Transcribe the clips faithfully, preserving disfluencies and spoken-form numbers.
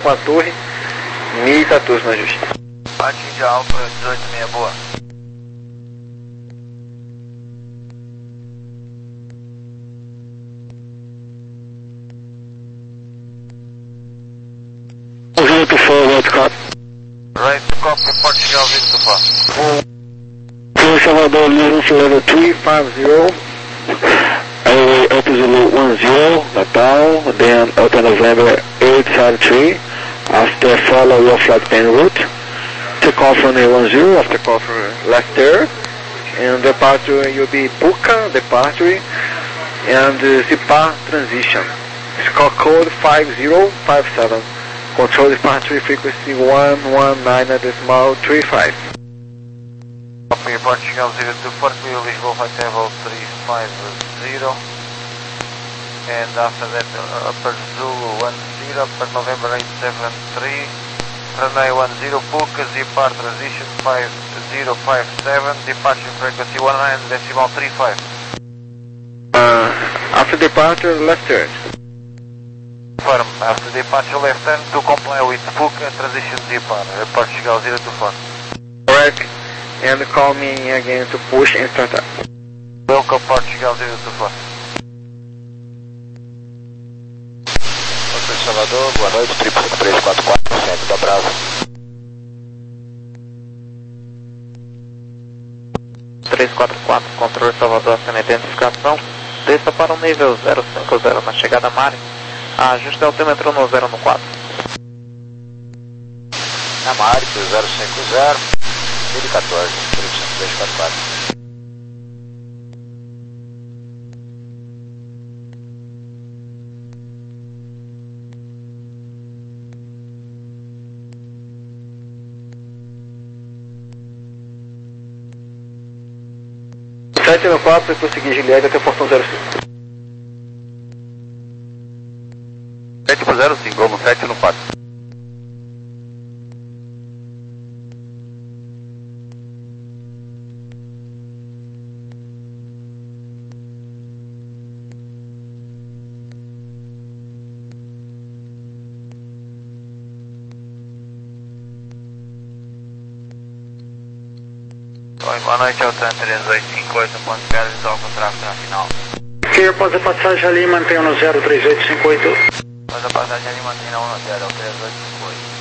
com a torre, mil e quatorze no ajuste. Atinge a Alfa dezoito meia, boa. zero to four, right cop. Right to copy, Portugal zero to four. Two Salvador, License level three five zero. Airway Absolute one zero, Natal, then Hotel November eight five three. After follow your flight plan route. Take off on A one zero, after call from left there. And departure will be Buca departure and uh, Zipar transition. Score code five zero five seven. Control departure frequency one one nine decimal three five. Copy, Portugal zero to four, Lisboa flight level three five zero. And after that, uh, upper Zulu one zero, upper November eight seven three. Runway one zero, Puka, Zipar transition five zero five seven, departure frequency one nine decimal three five. Uh, after departure, left turn. Firm, after departure left turn to comply with Puka, transition Zipar, uh, Portugal zero to four. Correct, and call me again to push and start up. Welcome, Portugal zero to four. Salvador, boa noite, triplo três quatro quatro, centro da Brava. três quatro quatro, controle Salvador, sem identificação. Desça para o nível zero cinco zero na chegada a Mari. Ajuste altímetro no zero no quatro. Na Mari, zero cinco zero, mil e quatorze, triplo três quatro quatro. sete no quatro, depois seguir Juliette até o portão zero cinco. sete pro zero cinco, vamos sete no quatro. Oi, boa noite, Altan três oito cinco oito, ponto zero, visual com tráfego na final. Que pode passagem ali, mantenha no zero três oito cinco oito. Pode a passagem ali, mantém na um zero, três oito cinco oito.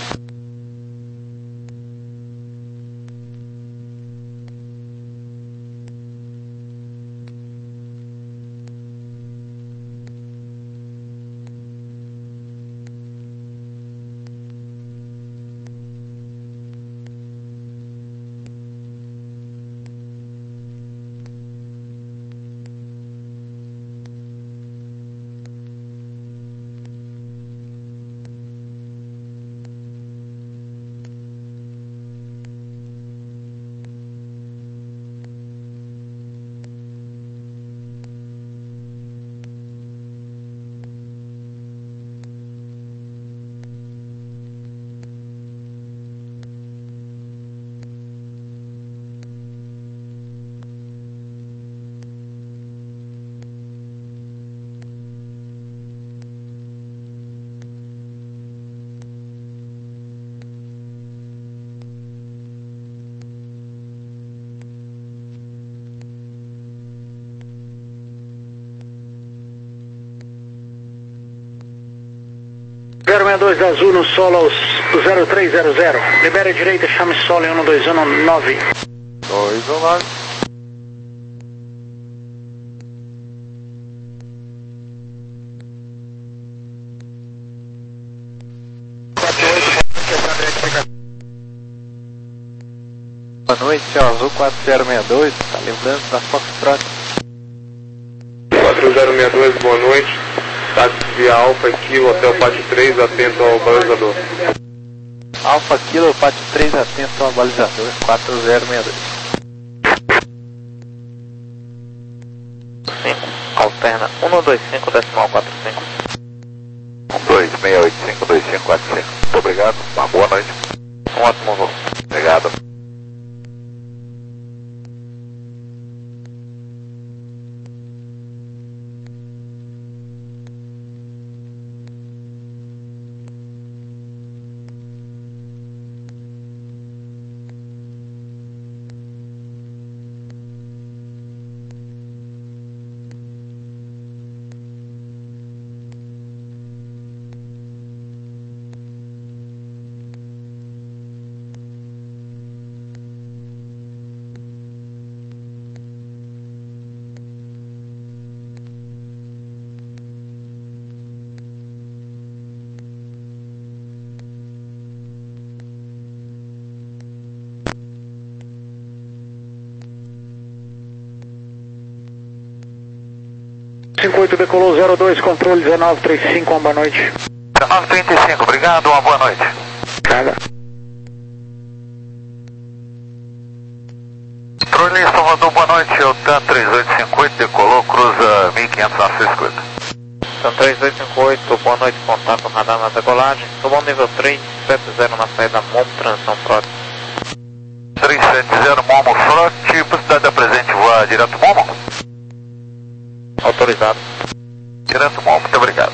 zero seis dois azul no solo aos zero três zero zero. Libera a direita, chame solo em um dois um nove. dois um nove. Boa noite, Azul quatro zero seis dois, tá lembrando da Foxtrot. quatro zero seis dois, boa noite. Táxi via Alfa Kilo até o pátio três, atento ao balizador. Alfa Kilo, pátio três, atento ao balizador, quatro zero seis dois. cinco, alterna um dois cinco decimal quatro cinco. um dois seis oito cinco dois cinco quatro cinco. Muito obrigado, uma boa noite. Um ótimo voo. Obrigado. cinco oito decolou zero dois, controle dezenove trinta e cinco, uma boa noite. dezenove trinta e cinco, obrigado, uma boa noite. Carga. Controle Salvador, boa noite, o TAM três oito cinco oito decolou, cruza mil e quinhentos na sua escuta. TAM três oito cinco oito, boa noite, contato radar na decolagem, turbão nível três sete zero na saída Momo, transição frota. três sete zero Momo Front, possibilidade da presente voar direto Momo? Autorizado. Direto Momo, muito obrigado.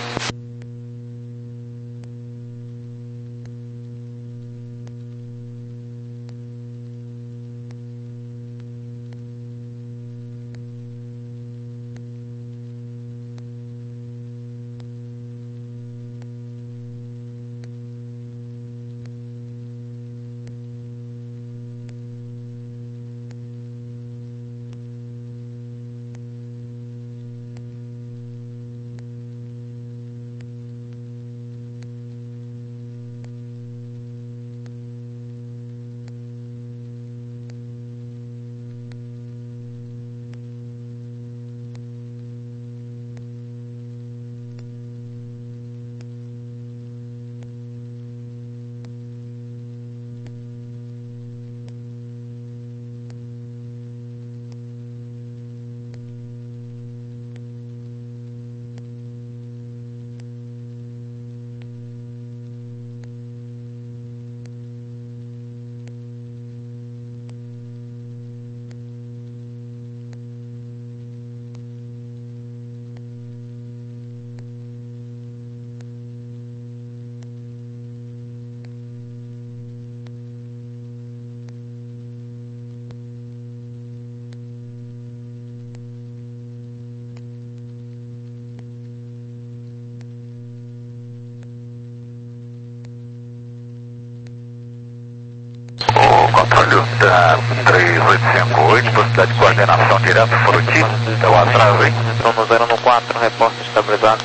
Controle da três oito cinco oito, possibilidade de coordenação direto Fruti, é o atraso, hein? Entrou no zero no quatro, repórter estabilizado.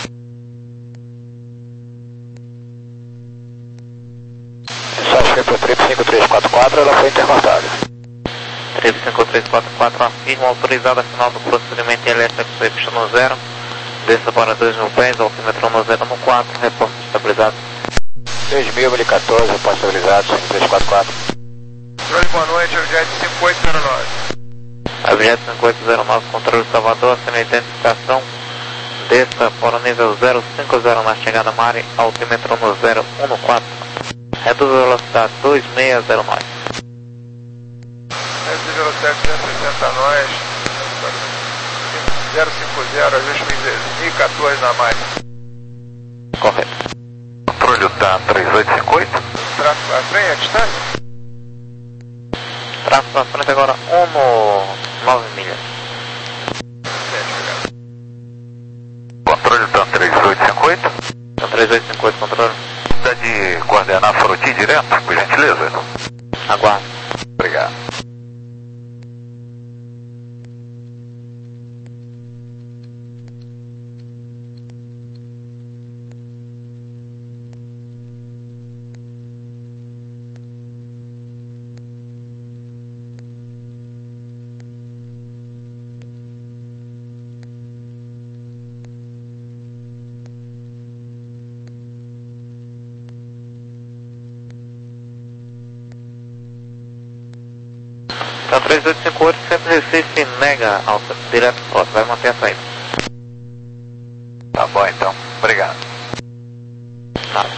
Só foi por trip cinco três quatro quatro, ela foi intercortada. Trip cinco três quatro quatro, afirma, autorizada, final do procedimento I L S X no zero, desça para dois mil pés, altímetro no zero no quatro, repórter estabilizado. dois mil, mil e quatorze, repórter estabilizado, cinco três quatro quatro. Controle, boa noite, objeto cinco oito zero nove. Objeto cinco oito zero nove, controle Salvador, sem identificação, desça para o nível zero cinco zero na chegada Mari, altímetro no zero um no quatro, reduz a velocidade dois seis zero nove. Reduz a velocidade duzentos e sessenta nós, zero cinco zero, ajuste mil e quatorze na Mari. Correto. Controle da três oito cinco oito. Tráfego para frente, a distância? Tráfego para frente agora um no nove milhas. Controle da três oito cinco oito. TAM três oito cinco oito, controle. Dá de coordenar Fruti direto, por gentileza? Aguarde. Obrigado. TAM três oito cinco oito, sempre Recife, nega alta, direto frota, vai manter a saída. Tá bom então, obrigado. Nada.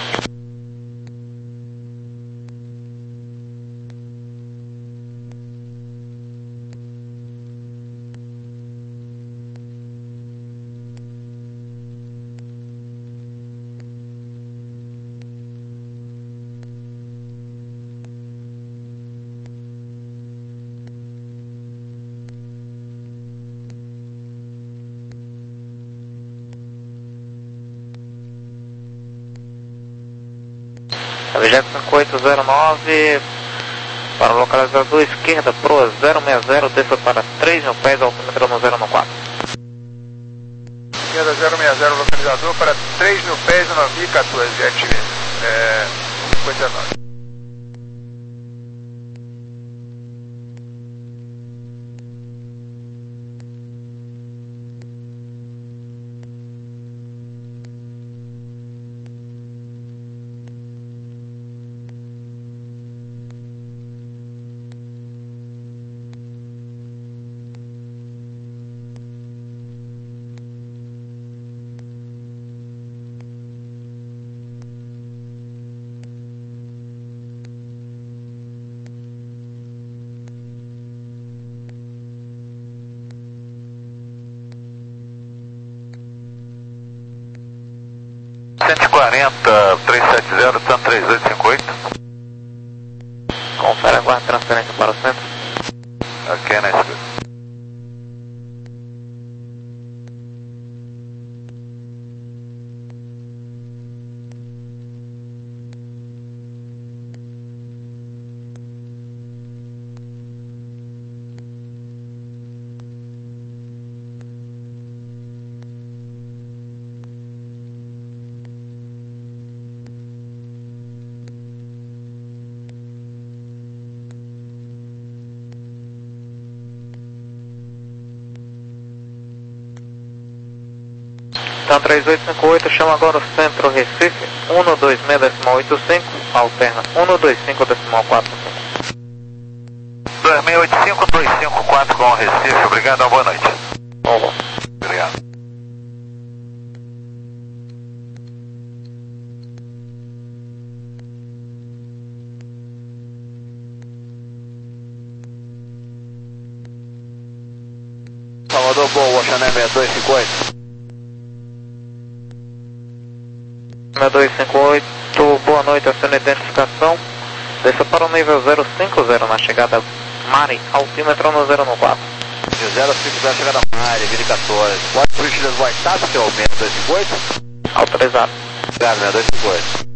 Objeto cinco oito zero nove, para o localizador esquerda, proa zero seis zero, desça para três mil pés, altímetro no zero no quatro. Esquerda zero seis zero, localizador para três mil pés, nove mil e quatorze, jet é, cinquenta e nove. cento e quarenta, trezentos e setenta, tanto três oito cinco oito. Confere, aguarde transferência para o centro. Ok, na escuta. Então três oito cinco oito, chama agora o centro Recife, um dois seis decimal oito cinco, alterna um dois cinco decimal quatro cinco. dois seis oito cinco, dois cinco quatro com o Recife, obrigado, uma boa noite. Bom, Obrigado. Salvador, boa, Chanel seis dois cinco oito. seis dois cinco oito, boa noite, aciona a identificação, desça para o nível zero cinco zero na chegada Mari, altímetro no zero um quatro. zero cinco zero, chegada Mari, Vila quatorze. Pode por gentileza do WhatsApp, seu seis dois cinco oito? Autorizado. Obrigado, seis dois cinco oito.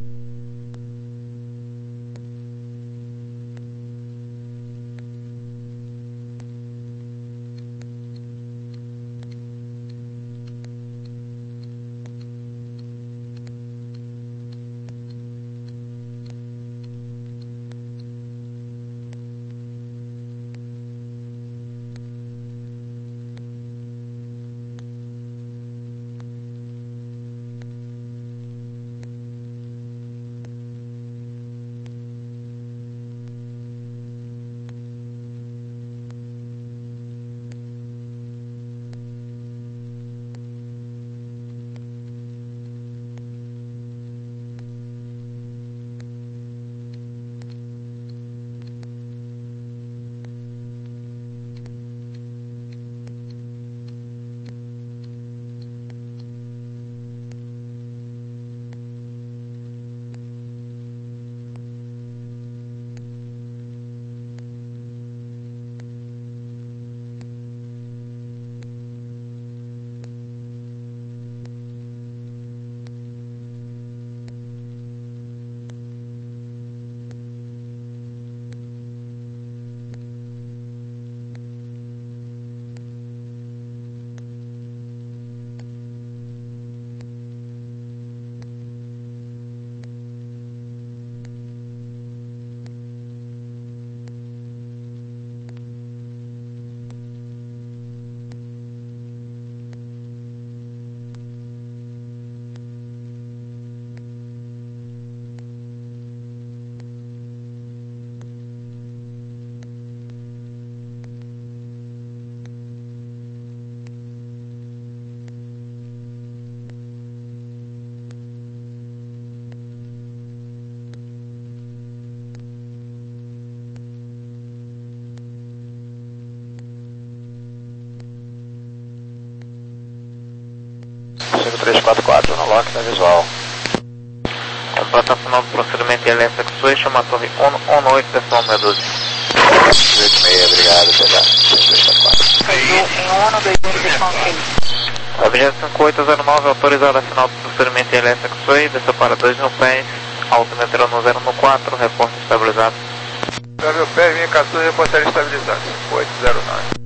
cinco três quatro quatro, no lock da visual. Completação do procedimento L S X-Way, chama a torre um oito decimal seis doze. oito seis, obrigado, até já. cinco três quatro quatro. Objeto cinco oito zero nove, autorizado a final do procedimento L S X-Way, desça para dois mil pés, altímetro no zero um quatro, reporte estabilizado. dois mil pés, linha quatorze, reportaria estabilizada, cinco oito zero nove.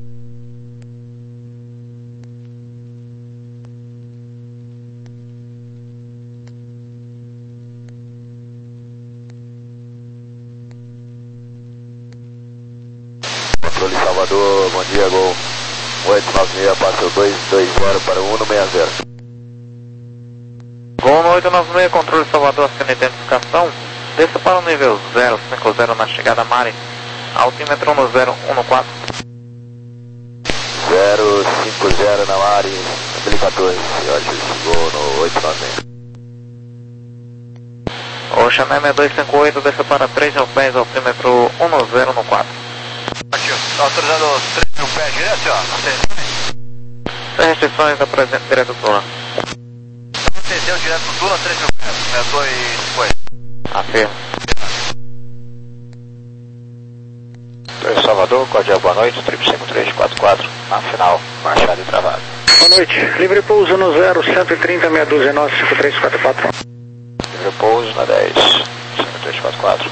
Controle Salvador, bom dia, Gol oito nove seis, passa o dois dois zero para o um seis zero. Gol no oito nove seis, controle Salvador, assina identificação, desça para o nível zero cinco zero na chegada Mari, altímetro no zero um quatro. zero cinco zero na Mari, Vila quatorze, hoje chegou no oito nove seis. O Chanel seis dois cinco oito, desça para três mil pés, altímetro um zero um quatro. Aqui, ó, autorizado três mil pés direto, ó. Sem restrições, apresente direto do plano. Desceu direto do Tuna, três mil pés, sessenta e dois, foi. Afirma. três Salvador, código boa noite, três cinco três quatro quatro, na final, marchado e travado. Boa noite, livre pouso no zero, cento e trinta, meia dúzia, nove cinco três quatro quatro. Livre pouso na dez, cinco três quatro quatro.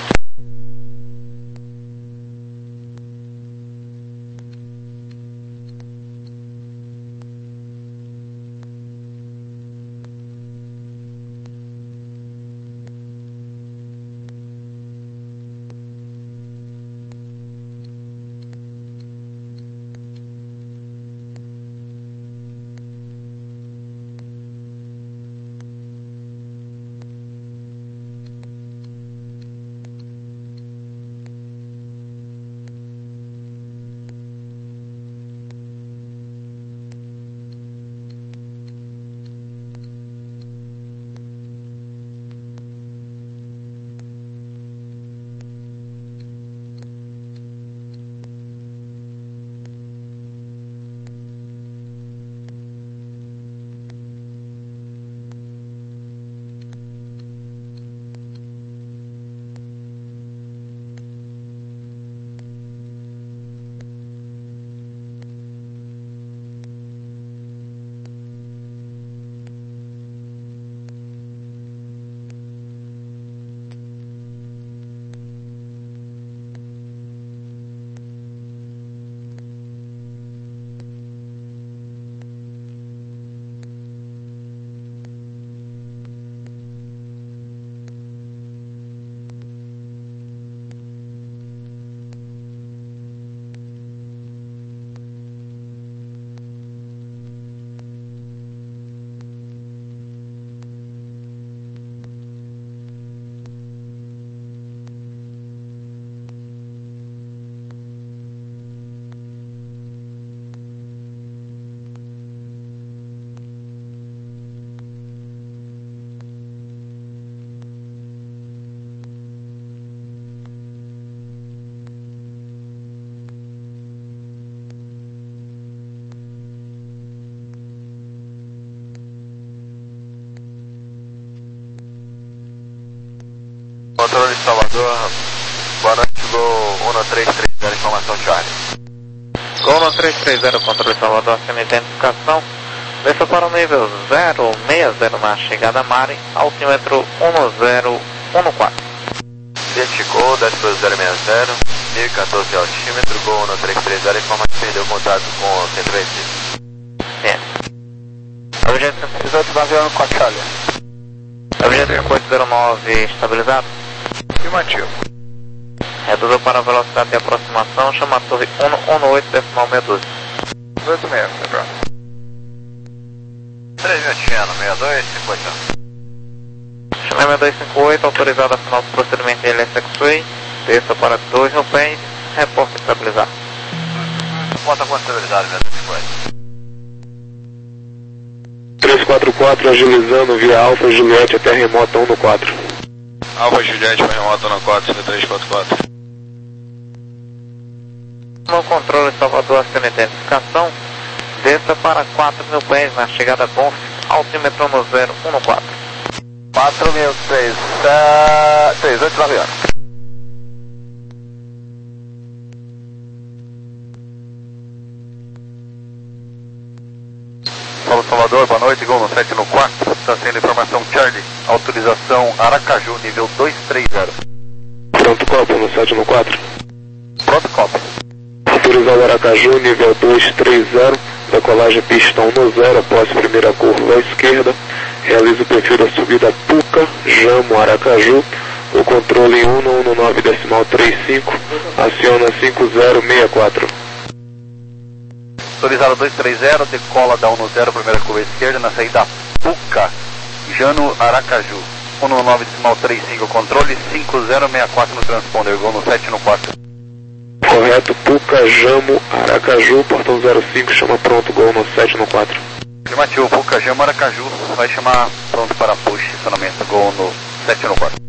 Controle de Salvador, boa noite, Gol um três três zero, informação Charlie. Gol um três três zero, controle de Salvador, acima identificação. Desça para o nível zero seis zero na chegada Mari, altímetro um zero um quatro. Identificou, desce para o zero seis zero, mil e quatorze altímetro, Gol um três três zero, informação que perdeu contato com o centro vencido. Sim. Objeto dezoito nove com a Charlie. Objeto cinco oito zero nove estabilizado. Afirmativo. Reduziu para a velocidade de aproximação, chama a torre um um oito decimal meia dúzia. dezoito seis, lembrou? três mil Tiano, sessenta e dois, cinquenta e oito. Chama sessenta e dois cinquenta e oito, autorizado a final do procedimento L S X-Way. Desça para dois mil pés, reporte estabilizado. Bota com estabilidade, sessenta e cinquenta. três quatro quatro, agilizando via Alfa Juliette até remota um no quatro. Alfa Juliette para remota no quatro, cinco três quatro quatro. No controle Salvador, acima identificação. Desça para quatro mil pés na chegada Conf, altímetro no zero um quatro. quatro mil, três, três, oito, nove anos. Paulo Salvador, boa noite, Gol no sete no quatro, está sendo informação Charlie, autorização Aracaju, nível dois três zero. Pronto, copo no sete no quatro. Pronto, copo. Autorizado Aracaju, nível dois três zero, decolagem pistão no zero, após primeira curva à esquerda, realiza o perfil da subida Puca, Jamo, Aracaju, o controle um um nove decimal trinta e cinco, aciona cinco zero seis quatro. Autorizado dois três zero, decola da um no zero, primeira curva à esquerda, na saída Puca, Jano, Aracaju, um nove decimal trinta e cinco, controle cinco zero seis quatro no transponder, Gol no sete no quatro. Correto, Puca, Jamo, Aracaju, portão zero cinco, chama pronto, Gol no sete no quatro. Afirmativo, Puca, Jamo, Aracaju, vai chamar pronto para push, estacionamento, Gol no sete no quatro.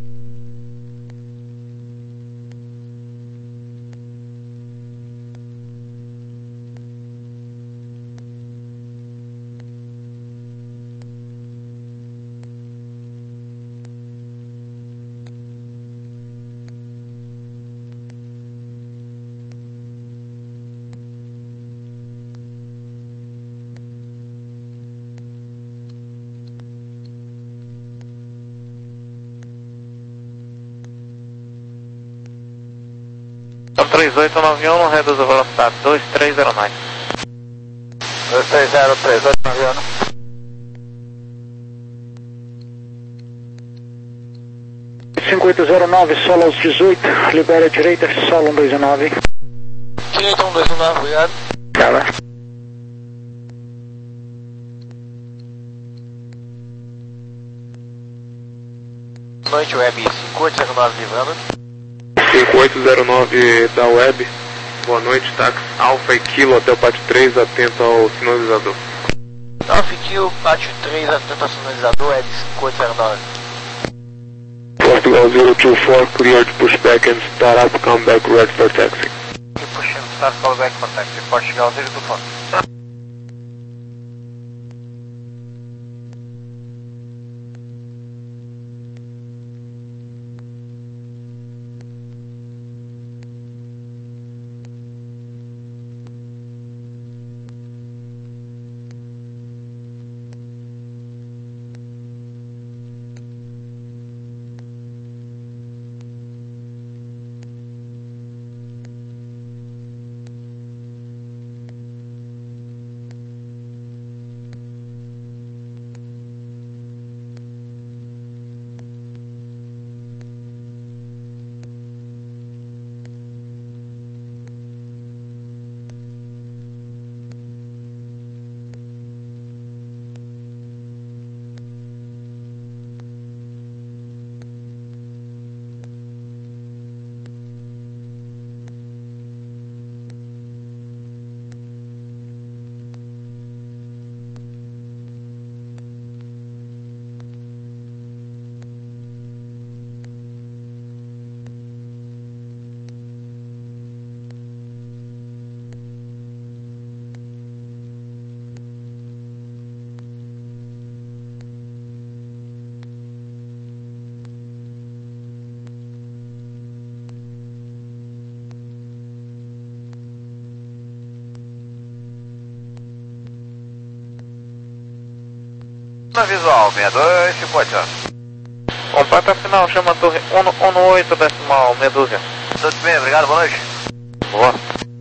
três oito nove um, reduz a velocidade dois três zero nove. dois três zero, três oito nove um. cinco oito zero nove, solo aos dezoito, libera a direita, solo um dois nove. Direita um dois nove, obrigado. Cara. Noite Web cinco oito zero nove, livrando. cinco oito zero nove da Web, boa noite, táxi Alfa e Kilo até o pátio três, atento ao sinalizador. Alfa e Kilo, pátio três, atento ao sinalizador, Web cinco oito zero nove. Portugal zero two four, clear to push back and start up, come back red for taxi. Keep pushing, start call back for taxi, Portugal zero two four. Na visual, sessenta e dois, cinco oito. Completa final, chama a torre um um oito decimal, meia dúzia. Tudo bem, obrigado, boa noite. Boa.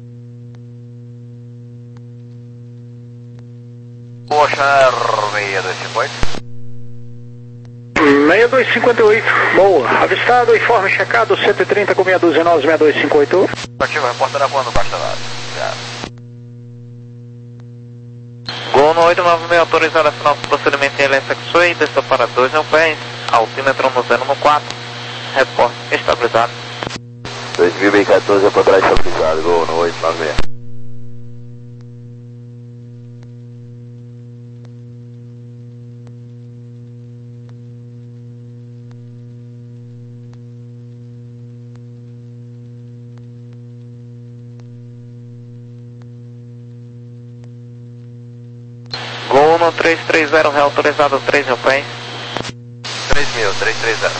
Ocean sessenta e dois, cinquenta e oito. sessenta e dois cinquenta e oito, boa. Avistado, informe checado, cento e trinta com meia dúzia nove, sessenta e dois cinquenta e oito. Ativo, reportará quando baixa da área. Obrigado. Gol no oito nove seis, autorizado a final do procedimento em L S X-Way, desça para dois mil pés, altímetro no zero quatro, repórter estabilizado. dois mil e quatorze é para trás estabilizado, gol no oito nove seis. Gol no três três zero, reautorizado três mil pés. três mil, três três zero.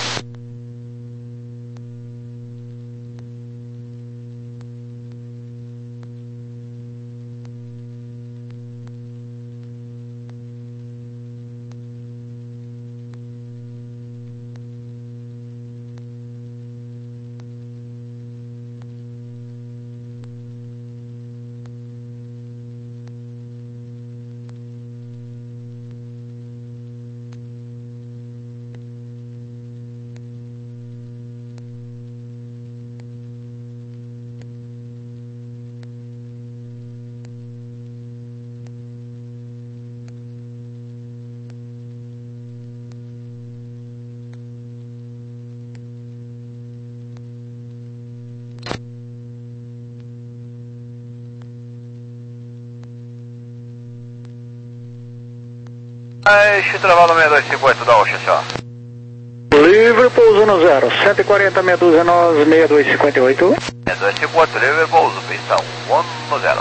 Este travado sessenta e dois cinquenta da Ocean, senhor. Livre pouso no zero, cento e quarenta, meia dúzia nove, sessenta e dois cinquenta e oito. sessenta e dois cinquenta, livre pouso, pista um no zero.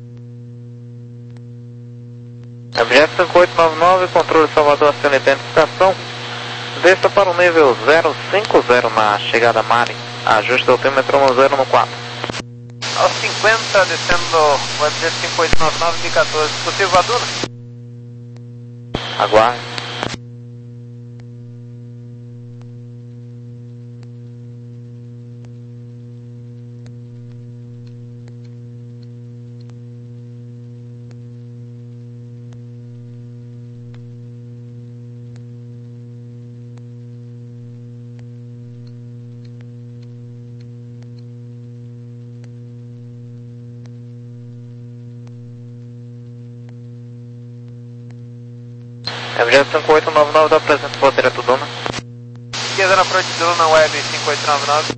Objeto cinco oito nove nove, controle Salvador acena identificação. Desça para o nível zero cinco zero na chegada Mari. Ajuste o altímetro no zero quatro. Aos cinquenta, descendo, vai dizer cinco oito nove nove, indicador possível Vaduna. Aguarde. Abjet cinco oito nove nove, dá presente para direto Duna. Esquerda na frente do Duna, Web cinco oito nove nove.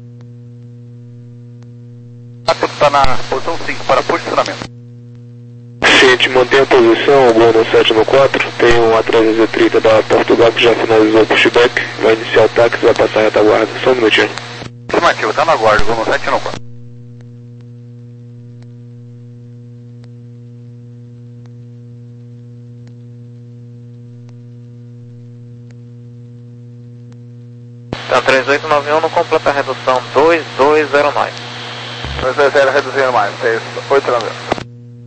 Está na posição cinco para posicionamento. Ciente, mantém a posição, Gol no sete no quatro, tem um A trezentos e trinta da Portugal que já finalizou o pushback, vai iniciar o táxi, vai passar a retaguarda, só um minutinho. Afirmativo, está na guarda, Gol no sete no quatro. Então três oito nove um, completa a redução dois dois zero nove. dois dois zero reduzindo mais, três oito nove um.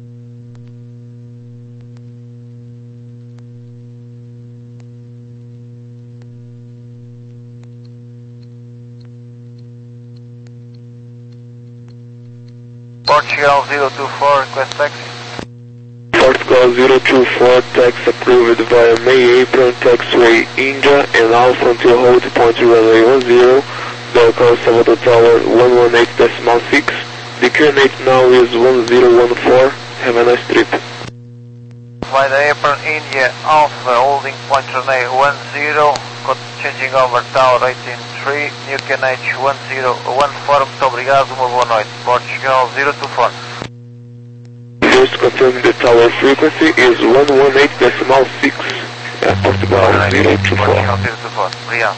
Portugal zero two four, request taxi. Portugal zero two four, taxi approved via May Apron, taxiway India and Alpha until hold point runway one zero, Delco Salvador Tower one one eight decimal six, the coordinate now is one zero one four, have a nice trip. Via the Apron India, Alpha, holding point runway one zero, changing over tower eighteen three, New K N H one zero one four, muito obrigado, uma boa noite. Portugal zero two four. First confirming the tower frequency is one one eight decimal six, uh, Portugal zero two four. Portugal zero two four, obrigado.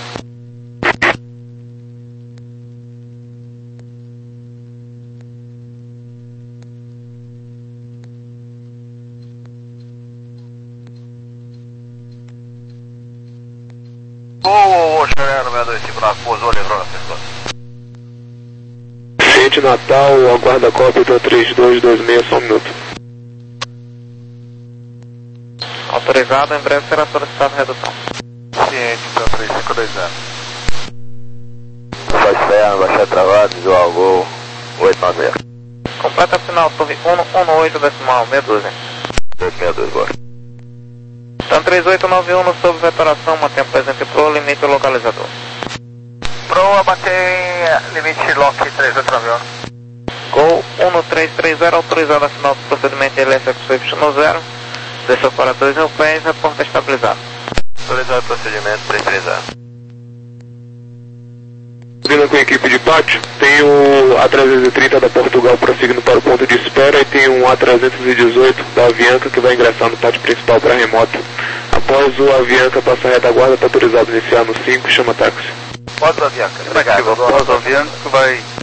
Ô, ô, Xereno, meia dois cinco nove, pousou, livrou na pessoa. Ciente Natal, aguarda a cópia do três dois dois seis, só um minuto. Autorizado, em breve será solicitada redução. Ciente, então três cinco dois zero. Só externo, baixar travado, visual Gol oito nove zero. Completa final, torre um um oito decimal, meia dúzia. dois seis dois, bora. Então três oito nove um, sob vetoração, mantém presente pro limite localizador. Proa, mantém limite lock três oito nove um. Gol um três três zero, autorizado a final do procedimento L S X Y no zero, desceu para dois mil pés, reporta estabilizado. Autorizado o procedimento três três zero. Vindo com a equipe de pátio, tem o A trezentos e trinta da Portugal prosseguindo para o ponto de espera e tem um A trezentos e dezoito da Avianca que vai ingressar no pátio principal para remoto. Após o Avianca passar a retaguarda, está autorizado a iniciar no cinco, chama táxi. Pode, Avianca. Obrigado. Após o Avianca vai